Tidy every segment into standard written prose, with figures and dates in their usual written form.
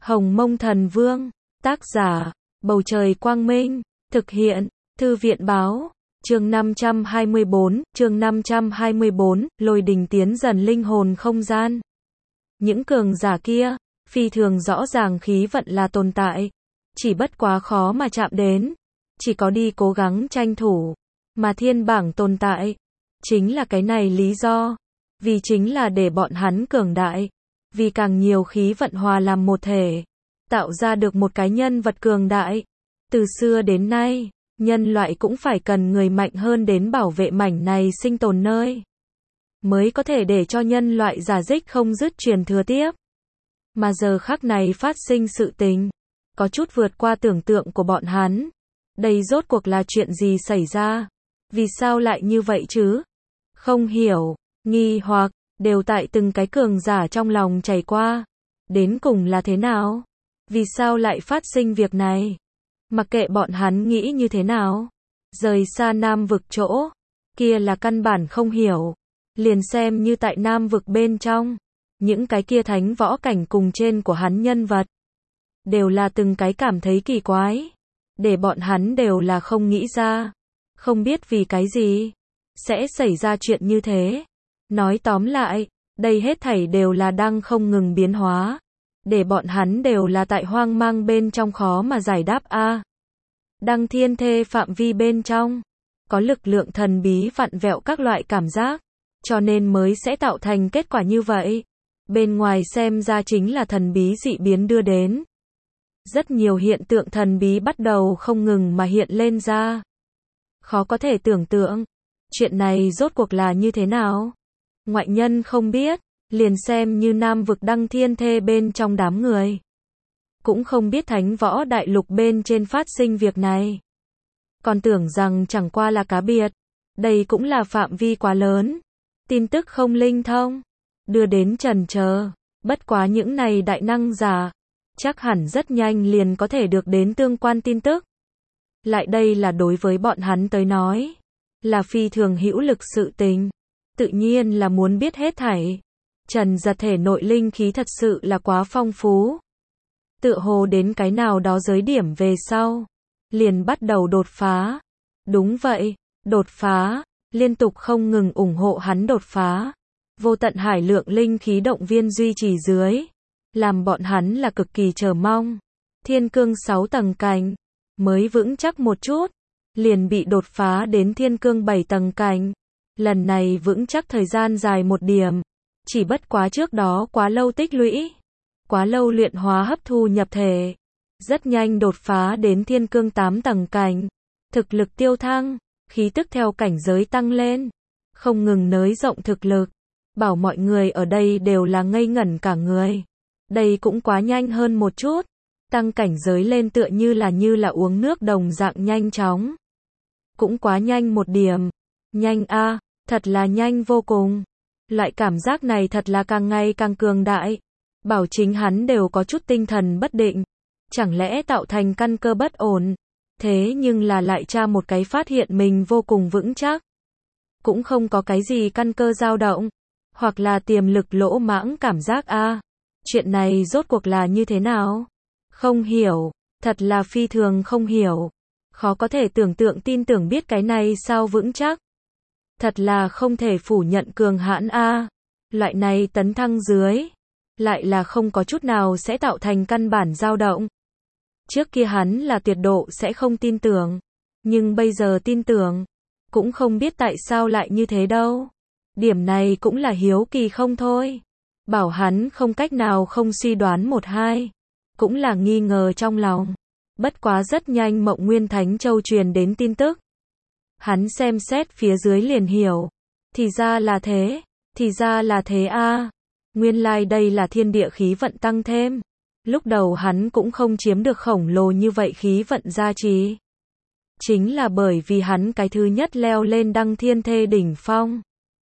Hồng Mông Thần Vương, tác giả, Bầu Trời Quang Minh, thực hiện, Thư viện Báo, chương 524, Lôi Đình tiến dần linh hồn không gian. Những cường giả kia, phi thường rõ ràng khí vận là tồn tại, chỉ bất quá khó mà chạm đến, chỉ có đi cố gắng tranh thủ, mà thiên bảng tồn tại, chính là cái này lý do, vì chính là để bọn hắn cường đại, vì càng nhiều khí vận hòa làm một thể, tạo ra được một cái nhân vật cường đại. Từ xưa đến nay, nhân loại cũng phải cần người mạnh hơn đến bảo vệ mảnh này sinh tồn nơi, mới có thể để cho nhân loại giả dích không dứt truyền thừa tiếp. Mà giờ khắc này phát sinh sự tình, có chút vượt qua tưởng tượng của bọn hắn. Đây rốt cuộc là chuyện gì xảy ra? Vì sao lại như vậy chứ? Không hiểu, nghi hoặc, đều tại từng cái cường giả trong lòng chảy qua. Đến cùng là thế nào? Vì sao lại phát sinh việc này? Mặc kệ bọn hắn nghĩ như thế nào, rời xa Nam vực chỗ, kia là căn bản không hiểu. Liền xem như tại Nam vực bên trong, những cái kia thánh võ cảnh cùng trên của hắn nhân vật, đều là từng cái cảm thấy kỳ quái. Để bọn hắn đều là không nghĩ ra, không biết vì cái gì sẽ xảy ra chuyện như thế. Nói tóm lại, đây hết thảy đều là đang không ngừng biến hóa, để bọn hắn đều là tại hoang mang bên trong khó mà giải đáp a. Đăng thiên thê phạm vi bên trong, có lực lượng thần bí vặn vẹo các loại cảm giác, cho nên mới sẽ tạo thành kết quả như vậy. Bên ngoài xem ra chính là thần bí dị biến đưa đến. Rất nhiều hiện tượng thần bí bắt đầu không ngừng mà hiện lên ra. Khó có thể tưởng tượng, chuyện này rốt cuộc là như thế nào? Ngoại nhân không biết, liền xem như Nam vực Đăng thiên thê bên trong đám người, cũng không biết thánh võ đại lục bên trên phát sinh việc này. Còn tưởng rằng chẳng qua là cá biệt, đây cũng là phạm vi quá lớn. Tin tức không linh thông, đưa đến chần chờ, bất quá những này đại năng giả, chắc hẳn rất nhanh liền có thể được đến tương quan tin tức. Lại đây là đối với bọn hắn tới nói, là phi thường hữu lực sự tình, tự nhiên là muốn biết hết thảy. Trần Giật thể nội linh khí thật sự là quá phong phú. Tựa hồ đến cái nào đó giới điểm về sau, liền bắt đầu đột phá. Đúng vậy, đột phá, liên tục không ngừng ủng hộ hắn đột phá. Vô tận hải lượng linh khí động viên duy trì dưới, làm bọn hắn là cực kỳ chờ mong. Thiên cương 6 tầng cảnh, mới vững chắc một chút, liền bị đột phá đến thiên cương 7 tầng cảnh. Lần này vững chắc thời gian dài một điểm, chỉ bất quá trước đó quá lâu tích lũy, quá lâu luyện hóa hấp thu nhập thể, rất nhanh đột phá đến thiên cương 8 tầng cảnh. Thực lực tiêu thăng, khí tức theo cảnh giới tăng lên, không ngừng nới rộng thực lực, bảo mọi người ở đây đều là ngây ngẩn cả người. Đây cũng quá nhanh hơn một chút, tăng cảnh giới lên tựa như là uống nước đồng dạng nhanh chóng. Cũng quá nhanh một điểm, nhanh a, thật là nhanh vô cùng. Loại cảm giác này thật là càng ngày càng cường đại, bảo chính hắn đều có chút tinh thần bất định, chẳng lẽ tạo thành căn cơ bất ổn. Thế nhưng là lại tra một cái phát hiện mình vô cùng vững chắc, cũng không có cái gì căn cơ dao động, hoặc là tiềm lực lỗ mãng cảm giác a. Chuyện này rốt cuộc là như thế nào? Không hiểu, thật là phi thường không hiểu. Khó có thể tưởng tượng tin tưởng biết cái này sao vững chắc. Thật là không thể phủ nhận cường hãn a. Loại này tấn thăng dưới, lại là không có chút nào sẽ tạo thành căn bản dao động. Trước kia hắn là tuyệt độ sẽ không tin tưởng, nhưng bây giờ tin tưởng, cũng không biết tại sao lại như thế đâu. Điểm này cũng là hiếu kỳ không thôi. Bảo hắn không cách nào không suy đoán một hai, cũng là nghi ngờ trong lòng. Bất quá rất nhanh Mộng Nguyên Thánh Châu truyền đến tin tức. Hắn xem xét phía dưới liền hiểu. Thì ra là thế, thì ra là thế a. Nguyên lai đây là thiên địa khí vận tăng thêm. Lúc đầu hắn cũng không chiếm được khổng lồ như vậy khí vận gia trì. Chính là bởi vì hắn cái thứ nhất leo lên Đăng thiên thê đỉnh phong,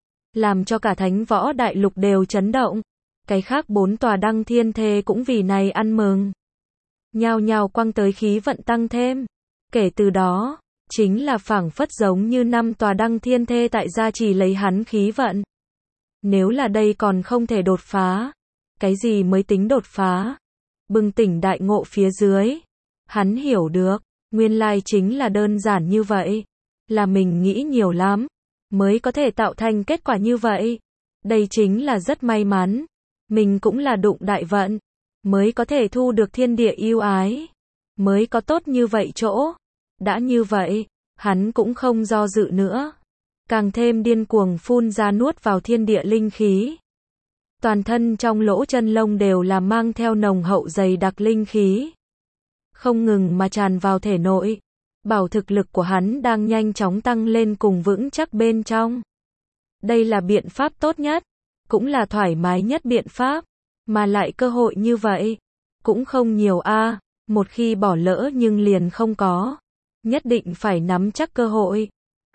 làm cho cả thánh võ đại lục đều chấn động. Cái khác 4 tòa Đăng thiên thê cũng vì này ăn mừng, nhao nhao quăng tới khí vận tăng thêm. Kể từ đó, chính là phảng phất giống như 5 tòa Đăng thiên thê tại gia trì lấy hắn khí vận. Nếu là đây còn không thể đột phá, cái gì mới tính đột phá? bừng tỉnh đại ngộ phía dưới. Hắn hiểu được, nguyên lai chính là đơn giản như vậy. Là mình nghĩ nhiều lắm, mới có thể tạo thành kết quả như vậy. Đây chính là rất may mắn. Mình cũng là đụng đại vận, mới có thể thu được thiên địa yêu ái. Mới có tốt như vậy chỗ. Đã như vậy, hắn cũng không do dự nữa. Càng thêm điên cuồng phun ra nuốt vào thiên địa linh khí. Toàn thân trong lỗ chân lông đều là mang theo nồng hậu dày đặc linh khí. Không ngừng mà tràn vào thể nội. Bảo thực lực của hắn đang nhanh chóng tăng lên cùng vững chắc bên trong. Đây là biện pháp tốt nhất, cũng là thoải mái nhất biện pháp, mà lại cơ hội như vậy, cũng không nhiều a, một khi bỏ lỡ nhưng liền không có. Nhất định phải nắm chắc cơ hội.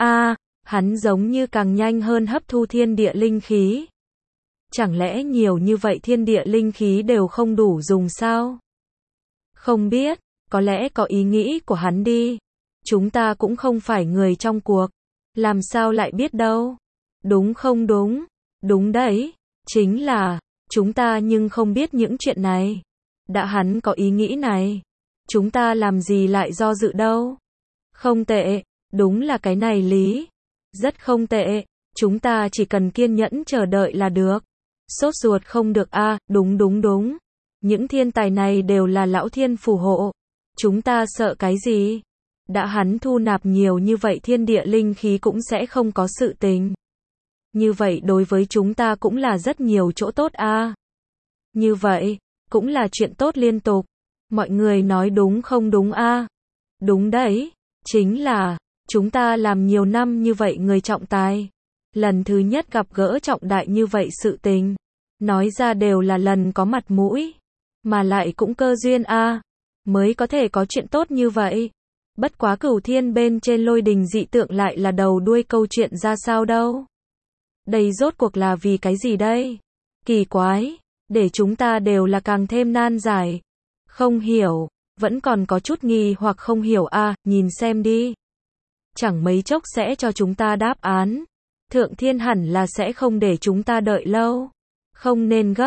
Hắn giống như càng nhanh hơn hấp thu thiên địa linh khí. Chẳng lẽ nhiều như vậy thiên địa linh khí đều không đủ dùng sao? Không biết, có lẽ có ý nghĩ của hắn đi. Chúng ta cũng không phải người trong cuộc, làm sao lại biết đâu. Đúng không đúng? Đúng đấy, chính là, chúng ta nhưng không biết những chuyện này. Đã hắn có ý nghĩ này, chúng ta làm gì lại do dự đâu. Không tệ, đúng là cái này lý. Rất không tệ, chúng ta chỉ cần kiên nhẫn chờ đợi là được. Sốt ruột không được đúng. Những thiên tài này đều là lão thiên phù hộ. Chúng ta sợ cái gì? Đã hắn thu nạp nhiều như vậy thiên địa linh khí cũng sẽ không có sự tình. Như vậy đối với chúng ta cũng là rất nhiều chỗ tốt Như vậy, cũng là chuyện tốt liên tục. Mọi người nói đúng không đúng Đúng đấy, chính là, chúng ta làm nhiều năm như vậy người trọng tài. Lần thứ nhất gặp gỡ trọng đại như vậy sự tình. Nói ra đều là lần có mặt mũi. Mà lại cũng cơ duyên mới có thể có chuyện tốt như vậy. Bất quá Cửu Thiên bên trên lôi đình dị tượng lại là đầu đuôi câu chuyện ra sao đâu. Đây rốt cuộc là vì cái gì đây? Kỳ quái, để chúng ta đều là càng thêm nan giải. Không hiểu, vẫn còn có chút nghi hoặc không hiểu nhìn xem đi. Chẳng mấy chốc sẽ cho chúng ta đáp án. Thượng Thiên hẳn là sẽ không để chúng ta đợi lâu. Không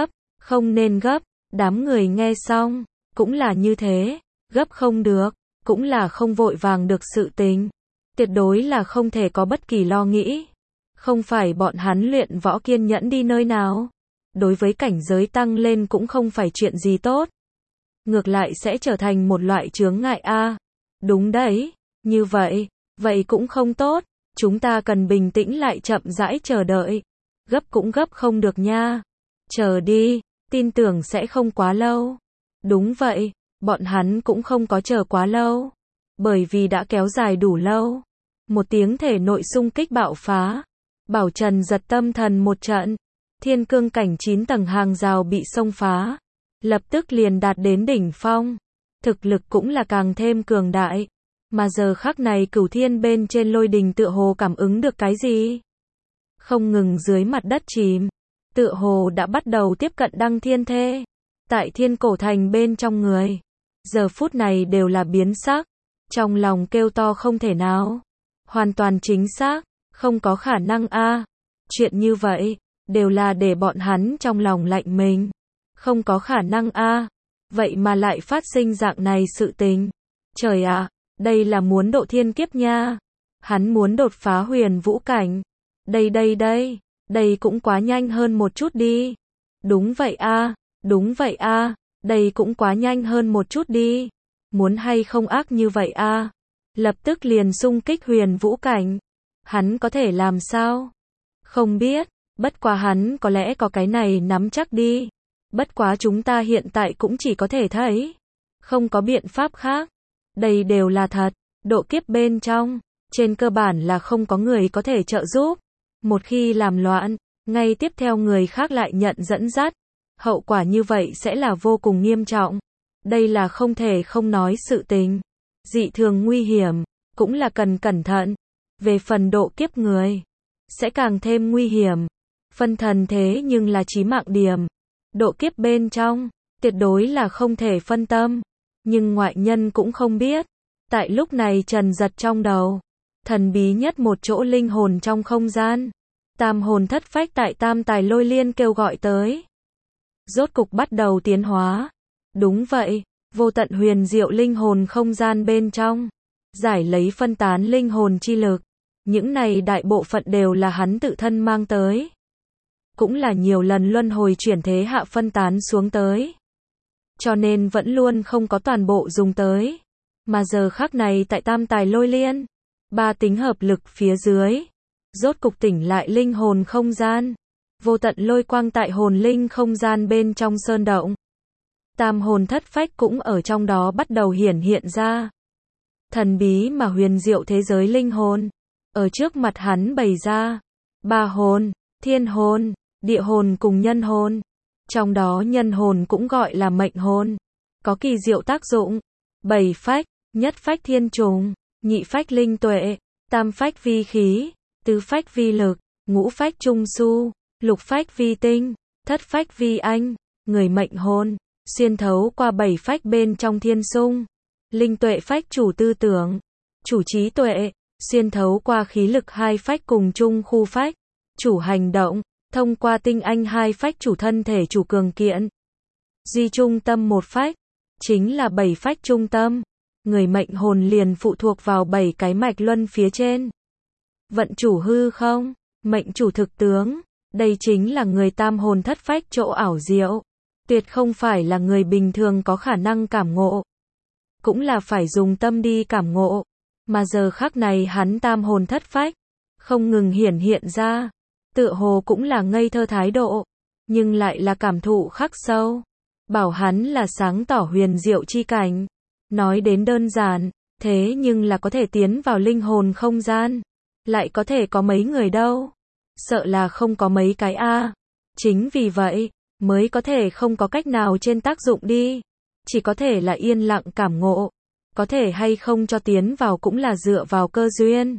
nên gấp, đám người nghe xong, cũng là như thế, gấp không được, cũng là không vội vàng được sự tình. Tuyệt đối là không thể có bất kỳ lo nghĩ. Không phải bọn hắn luyện võ kiên nhẫn đi nơi nào. Đối với cảnh giới tăng lên cũng không phải chuyện gì tốt. Ngược lại sẽ trở thành một loại chướng ngại Đúng đấy, như vậy, vậy cũng không tốt. Chúng ta cần bình tĩnh lại chậm rãi chờ đợi. Gấp cũng gấp không được nha. Chờ đi, tin tưởng sẽ không quá lâu. Đúng vậy, bọn hắn cũng không có chờ quá lâu. Bởi vì đã kéo dài đủ lâu. Một tiếng thể nội xung kích bạo phá. Bảo Trần giật tâm thần một trận. Thiên cương cảnh 9 tầng hàng rào bị xông phá. Lập tức liền đạt đến đỉnh phong. Thực lực cũng là càng thêm cường đại. Mà giờ khắc này Cửu Thiên bên trên lôi đình tựa hồ cảm ứng được cái gì? Không ngừng dưới mặt đất chìm. Tựa hồ đã bắt đầu tiếp cận đăng thiên thê. Tại Thiên Cổ Thành bên trong người. Giờ phút này đều là biến sắc. Trong lòng kêu to không thể nào. Hoàn toàn chính xác. Không có khả năng Chuyện như vậy, đều là để bọn hắn trong lòng lạnh mình. Không có khả năng Vậy mà lại phát sinh dạng này sự tình. Trời ạ, đây là muốn độ thiên kiếp nha. Hắn muốn đột phá huyền vũ cảnh. Đây cũng quá nhanh hơn một chút đi. Đúng vậy đây cũng quá nhanh hơn một chút đi. Muốn hay không ác như vậy Lập tức liền xung kích huyền vũ cảnh. Hắn có thể làm sao? Không biết, bất quá hắn có lẽ có cái này nắm chắc đi. Bất quá chúng ta hiện tại cũng chỉ có thể thấy. Không có biện pháp khác. Đây đều là thật. Độ kiếp bên trong, trên cơ bản là không có người có thể trợ giúp. Một khi làm loạn, ngay tiếp theo người khác lại nhận dẫn dắt. Hậu quả như vậy sẽ là vô cùng nghiêm trọng. Đây là không thể không nói sự tình. Dị thường nguy hiểm, cũng là cần cẩn thận. Về phần độ kiếp người, sẽ càng thêm nguy hiểm. Phân thần thế nhưng là chí mạng điểm. Độ kiếp bên trong, tuyệt đối là không thể phân tâm. Nhưng ngoại nhân cũng không biết. Tại lúc này Trần giật trong đầu. Thần bí nhất một chỗ linh hồn trong không gian. Tam hồn thất phách tại tam tài lôi liên kêu gọi tới. Rốt cục bắt đầu tiến hóa. Đúng vậy, vô tận huyền diệu linh hồn không gian bên trong, giải lấy phân tán linh hồn chi lực. Những này đại bộ phận đều là hắn tự thân mang tới. Cũng là nhiều lần luân hồi chuyển thế hạ phân tán xuống tới. Cho nên vẫn luôn không có toàn bộ dùng tới. Mà giờ khắc này tại tam tài lôi liên, ba tính hợp lực phía dưới, rốt cục tỉnh lại linh hồn không gian. Vô tận lôi quang tại hồn linh không gian bên trong sơn động. Tam hồn thất phách cũng ở trong đó bắt đầu hiển hiện ra. Thần bí mà huyền diệu thế giới linh hồn, ở trước mặt hắn bày ra. Ba hồn, thiên hồn, địa hồn cùng nhân hồn. Trong đó nhân hồn cũng gọi là mệnh hồn. Có kỳ diệu tác dụng. 7 phách, nhất phách thiên trùng, nhị phách linh tuệ, tam phách vi khí, tứ phách vi lực, ngũ phách trung su, lục phách vi tinh, thất phách vi anh. Người mệnh hồn, xuyên thấu qua 7 phách bên trong thiên xung. Linh tuệ phách chủ tư tưởng, chủ trí tuệ, xuyên thấu qua khí lực 2 phách cùng chung khu phách, chủ hành động, thông qua tinh anh 2 phách chủ thân thể chủ cường kiện. Duy trung tâm 1 phách, chính là 7 phách trung tâm. Người mệnh hồn liền phụ thuộc vào 7 cái mạch luân phía trên. Vận chủ hư không, mệnh chủ thực tướng, đây chính là người tam hồn thất phách chỗ ảo diệu. Tuyệt không phải là người bình thường có khả năng cảm ngộ. Cũng là phải dùng tâm đi cảm ngộ. Mà giờ khắc này hắn tam hồn thất phách, không ngừng hiển hiện ra. Tựa hồ cũng là ngây thơ thái độ, nhưng lại là cảm thụ khắc sâu. Bảo hắn là sáng tỏ huyền diệu chi cảnh. Nói đến đơn giản, thế nhưng là có thể tiến vào linh hồn không gian. Lại có thể có mấy người đâu. Sợ là không có mấy cái a. Chính vì vậy, mới có thể không có cách nào trên tác dụng đi. Chỉ có thể là yên lặng cảm ngộ. Có thể hay không cho tiến vào cũng là dựa vào cơ duyên.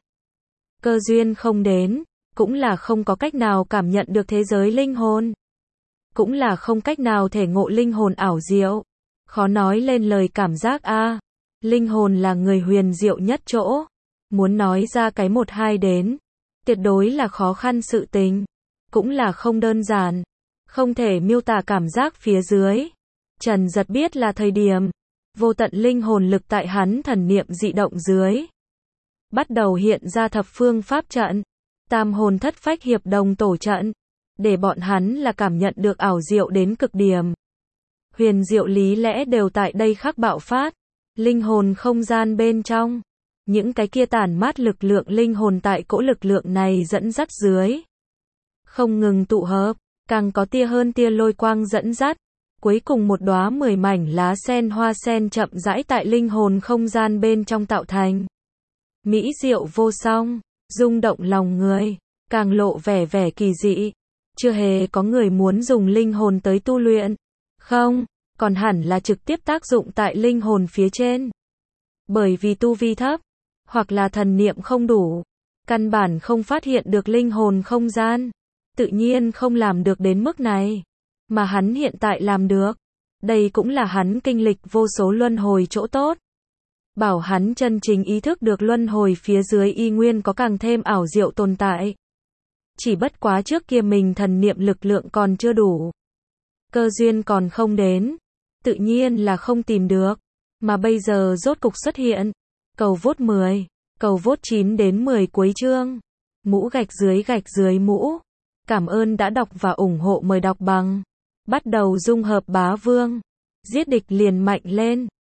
Cơ duyên không đến, cũng là không có cách nào cảm nhận được thế giới linh hồn. Cũng là không cách nào thể ngộ linh hồn ảo diệu. Khó nói lên lời cảm giác a. Linh hồn là người huyền diệu nhất chỗ. Muốn nói ra cái 1-2 đến, tuyệt đối là khó khăn sự tình. Cũng là không đơn giản. Không thể miêu tả cảm giác phía dưới. Trần Giật biết là thời điểm. Vô tận linh hồn lực tại hắn thần niệm dị động dưới. Bắt đầu hiện ra thập phương pháp trận. Tam hồn thất phách hiệp đồng tổ trận. Để bọn hắn là cảm nhận được ảo diệu đến cực điểm. Huyền diệu lý lẽ đều tại đây khắc bạo phát. Linh hồn không gian bên trong. Những cái kia tản mát lực lượng linh hồn tại cỗ lực lượng này dẫn dắt dưới. Không ngừng tụ hợp, càng có tia hơn tia lôi quang dẫn dắt. Cuối cùng một đóa 10 mảnh lá sen hoa sen chậm rãi tại linh hồn không gian bên trong tạo thành. Mỹ diệu vô song, rung động lòng người, càng lộ vẻ kỳ dị. Chưa hề có người muốn dùng linh hồn tới tu luyện. Không, còn hẳn là trực tiếp tác dụng tại linh hồn phía trên. Bởi vì tu vi thấp, hoặc là thần niệm không đủ, căn bản không phát hiện được linh hồn không gian. Tự nhiên không làm được đến mức này. Mà hắn hiện tại làm được. Đây cũng là hắn kinh lịch vô số luân hồi chỗ tốt. Bảo hắn chân chính ý thức được luân hồi phía dưới y nguyên có càng thêm ảo diệu tồn tại. Chỉ bất quá trước kia mình thần niệm lực lượng còn chưa đủ. Cơ duyên còn không đến. Tự nhiên là không tìm được. Mà bây giờ rốt cục xuất hiện. Cầu vote 10. Cầu vote 9 đến 10 cuối chương. Mũ gạch dưới mũ. Cảm ơn đã đọc và ủng hộ, mời đọc bằng. Bắt đầu dung hợp bá vương. Giết địch liền mạnh lên.